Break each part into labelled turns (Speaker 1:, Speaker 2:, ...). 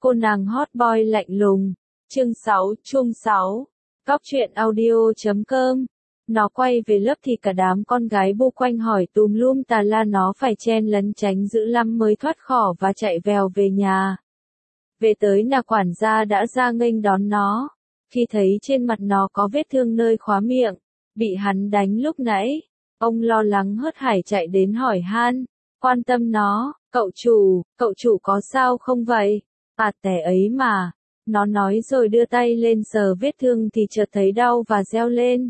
Speaker 1: Cô nàng hot boy lạnh lùng. Chương 6, chung 6. Cóc truyện audio.com. Nó quay về lớp thì cả đám con gái bu quanh hỏi tùm lum tà la, nó phải chen lấn tránh dữ lắm mới thoát khỏi và chạy vèo về nhà. Về tới nhà quản gia đã ra nghênh đón nó. Khi thấy trên mặt nó có vết thương nơi khóa miệng, bị hắn đánh lúc nãy, ông lo lắng hớt hải chạy đến hỏi han, quan tâm nó, cậu chủ có sao không vậy? À tẻ ấy mà, nó nói rồi đưa tay lên sờ vết thương thì chợt thấy đau và reo lên.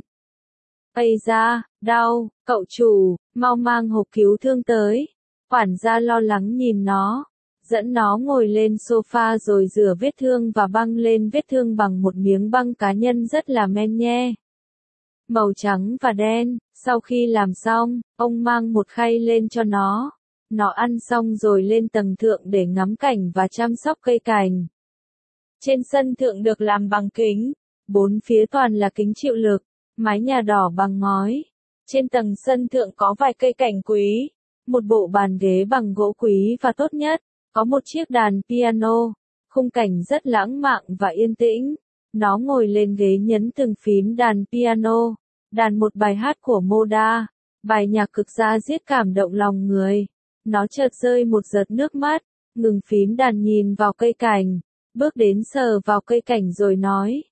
Speaker 1: Ây da, đau, cậu chủ, mau mang hộp cứu thương tới. Quản gia lo lắng nhìn nó, dẫn nó ngồi lên sofa rồi rửa vết thương và băng lên vết thương bằng một miếng băng cá nhân rất là men nhe. Màu trắng và đen, sau khi làm xong, ông mang một khay lên cho nó. Nó ăn xong rồi lên tầng thượng để ngắm cảnh và chăm sóc cây cảnh. Trên sân thượng được làm bằng kính, bốn phía toàn là kính chịu lực, mái nhà đỏ bằng ngói. Trên tầng sân thượng có vài cây cảnh quý, một bộ bàn ghế bằng gỗ quý và tốt nhất, có một chiếc đàn piano, khung cảnh rất lãng mạn và yên tĩnh. Nó ngồi lên ghế nhấn từng phím đàn piano, đàn một bài hát của Moda, bài nhạc cực da diết cảm động lòng người. Nó chợt rơi một giọt nước mắt, ngừng phím đàn nhìn vào cây cảnh, bước đến sờ vào cây cảnh rồi nói,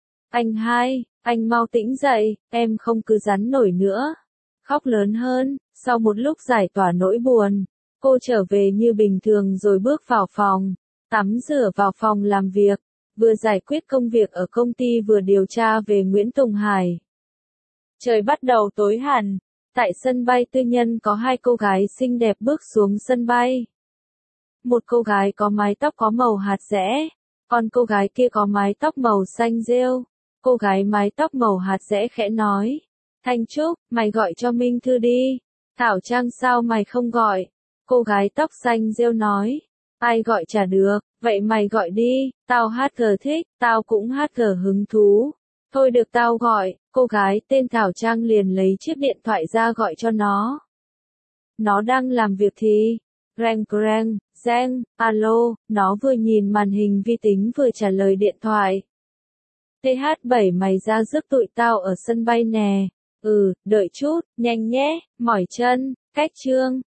Speaker 1: anh mau tỉnh dậy, em không cứ rắn nổi nữa. Khóc lớn hơn, sau một lúc giải tỏa nỗi buồn, cô trở về như bình thường rồi bước vào phòng, tắm rửa vào phòng làm việc, vừa giải quyết công việc ở công ty vừa điều tra về Nguyễn Tùng Hải. Trời bắt đầu tối hẳn. Tại sân bay tư nhân có hai cô gái xinh đẹp bước xuống sân bay. Một cô gái có mái tóc có màu hạt dẻ, còn cô gái kia có mái tóc màu xanh rêu. Cô gái mái tóc màu hạt dẻ khẽ nói, Thanh Trúc, mày gọi cho Minh Thư đi. Thảo Trang sao mày không gọi? Cô gái tóc xanh rêu nói, ai gọi chả được, vậy mày gọi đi, tao hát gờ thích, tao cũng hát gờ hứng thú. Thôi được tao gọi, cô gái tên Thảo Trang liền lấy chiếc điện thoại ra gọi cho nó. Nó đang làm việc thì, reng, alo, nó vừa nhìn màn hình vi tính vừa trả lời điện thoại. TH7 mày ra rước tụi tao ở sân bay nè. Đợi chút, nhanh nhé, mỏi chân, cách chương.